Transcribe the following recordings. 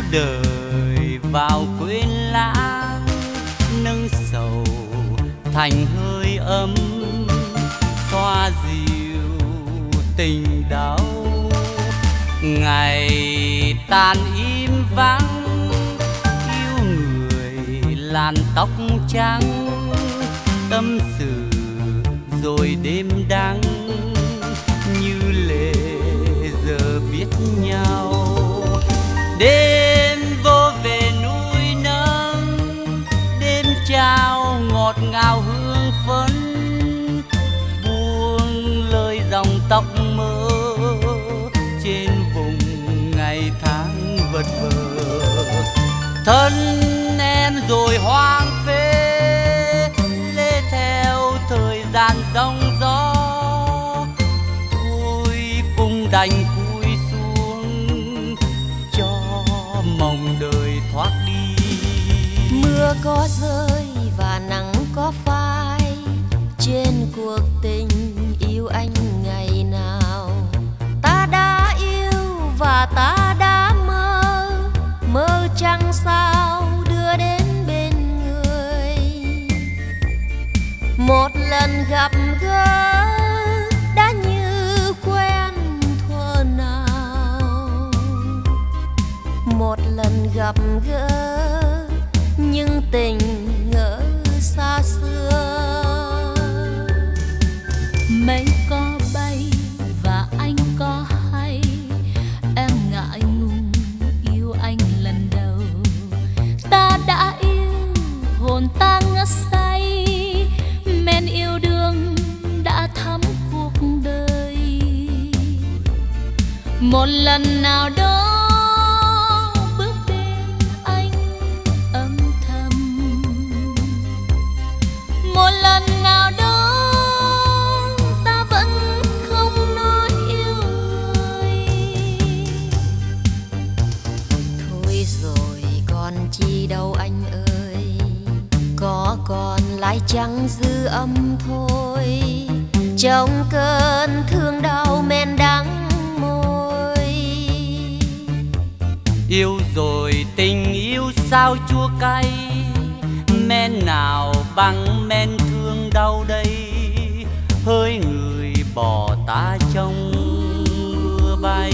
đời vào quên lãng, nâng sầu thành hơi ấm, xoa dịu tình đau. Ngày tàn im vắng, yêu người làn tóc trắng, tâm sự rồi đêm đắng, như lệ giờ biết nhau. Đêm vô về núi nâng, đêm trao ngọt ngào hương phấn, buông lời dòng tóc mơ trên vùng ngày tháng vật vờ. Thân em rồi hoang phế, lê theo thời gian giông gió, thôi cùng đành cúi xuống cho mong đời thoát đi. Mưa có rơi và nắng có phai, trên cuộc tình yêu anh ngày nào. Ta đã yêu và ta đã mơ, mơ chẳng sao đưa đến bên người. Một lần gặp gỡ đã như quen thuở nào, một lần gặp gỡ nhưng tình ngỡ xa xưa. Mây có bay và anh có hay, em ngại ngùng yêu anh lần đầu. Ta đã yêu, hồn ta ngất say, men yêu đương đã thắm cuộc đời. Một lần nào đó bước bên anh âm thầm, một lần nào đó ta vẫn không nói yêu người. Thôi rồi còn chi đâu anh ơi, có còn lại chẳng dư âm thôi, trong cơn thương đau men đắng môi. Yêu rồi tình yêu sao chua cay, men nào bằng men thương đau đây. Hỡi người bỏ ta trong mưa bay.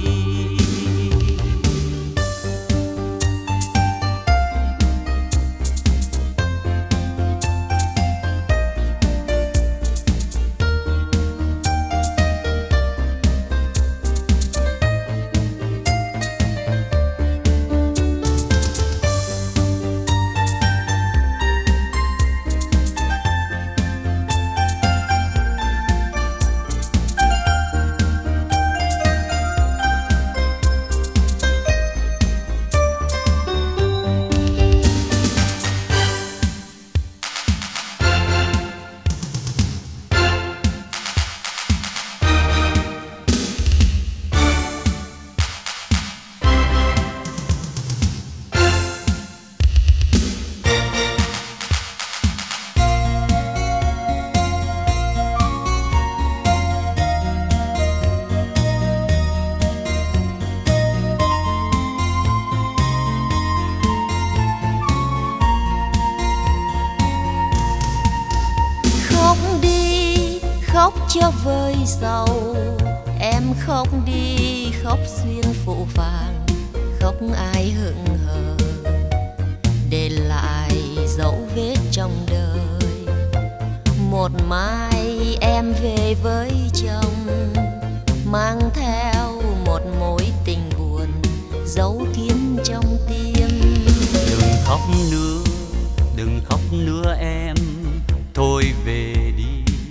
Khóc cho vơi sầu, em khóc đi khóc xuyên phụ vàng, khóc ai hững hờ để lại dấu vết trong đời. Một mai em về với chồng, mang theo một mối tình buồn giấu kín trong tim. Đừng khóc nữa, đừng khóc nữa em, thôi về đi,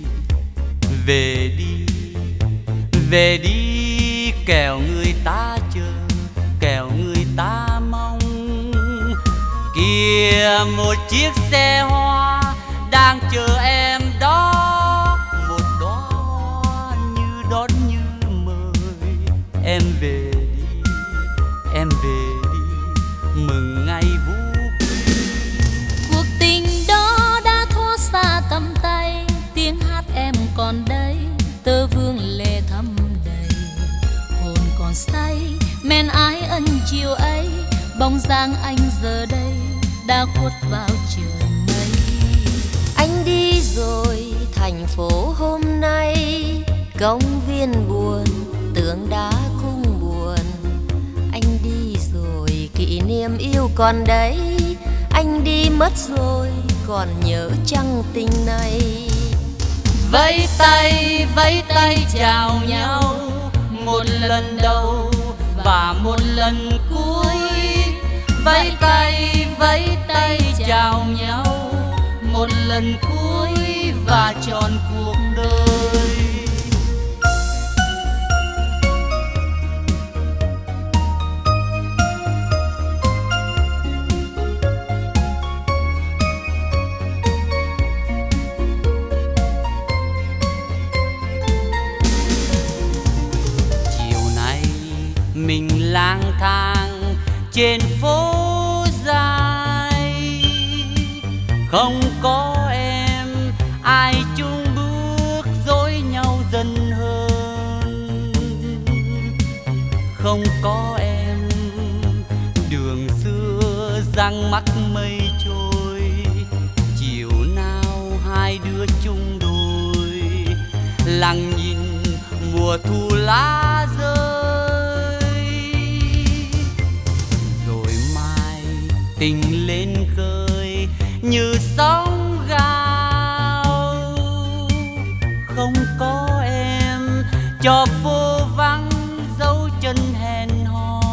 về đi, về đi, kẻo người ta chờ, kẻo người ta mong. Kìa một chiếc xe hoa đang chờ em đó, một đóa hoa như đón như mời. Em về đi, em về đi, mừng ngày vũ quy. Cuộc tình đó đã thoát xa tầm tay, tiếng hát em còn đây, tơ vương lệ thắm đầy. Hồn còn say men ái ân chiều ấy, bóng dáng anh giờ đây đã khuất vào trời mây. Anh đi rồi thành phố hôm nay, công viên buồn, tượng đá cũng buồn. Anh đi rồi kỷ niệm yêu còn đấy, anh đi mất rồi còn nhớ chăng tình này. Vẫy tay chào nhau, một lần đầu và một lần cuối. Vẫy tay chào nhau, một lần cuối và trọn cuộc đời. Mình lang thang trên phố dài, không có em ai chung bước dối nhau dần hơn. Không có em đường xưa răng mắc mây trôi, chiều nào hai đứa chung đôi lặng nhìn mùa thu lá rơi. Tình lên khơi như sóng gào, không có em cho phố vắng dấu chân hẹn hò.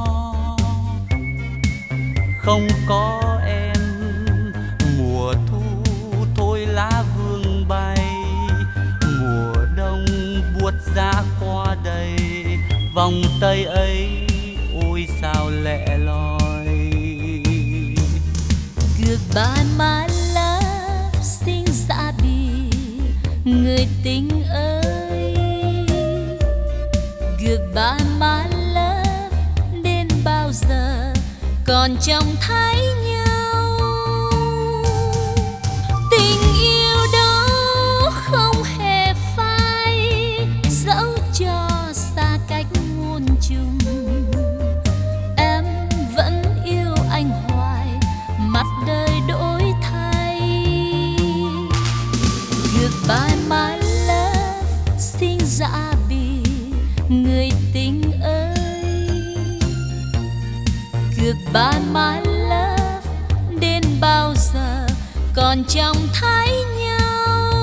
Không có em mùa thu thôi lá vương bay, mùa đông buốt giá qua đây. Vòng tay ấy ôi sao lẻ loi. Goodbye my love, xin dạ biệt người tình ơi. Goodbye my love, đến bao giờ còn trông thấy nhau. Tình yêu đó không hề phai, dẫu cho xa cách muôn trùng. Em vẫn yêu anh hoài, mặt đời đổi thay. Goodbye my love, xin dạ biệt người tình ơi. Goodbye my love, đến bao giờ còn trông thấy nhau.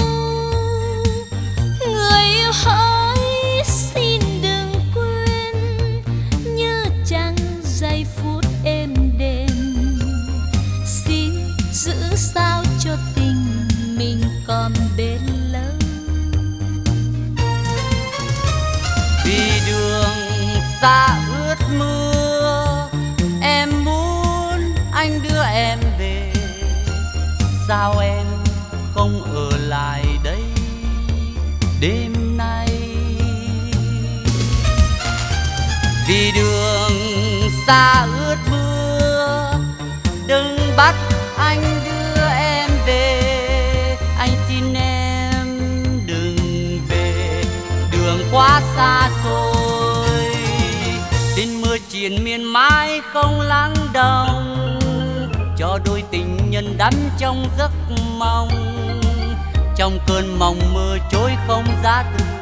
Người yêu hỡi xin đừng quên, nhớ chăng giây phút êm đềm. Xin giữ sao cho tình mình còn bền lâu. Vì đường xa ướt mưa, em muốn anh đưa em về. Sao em không ở lại đây đêm nay? Vì đường xa ướt mưa, đừng bắt anh đưa em về. Anh xin em đừng về, đường quá xa xôi. Xin mưa triền miên mãi không lắng động, cho đôi tình nhân đắm trong giấc mong. Trong cơn mộng mơ trôi không giá từ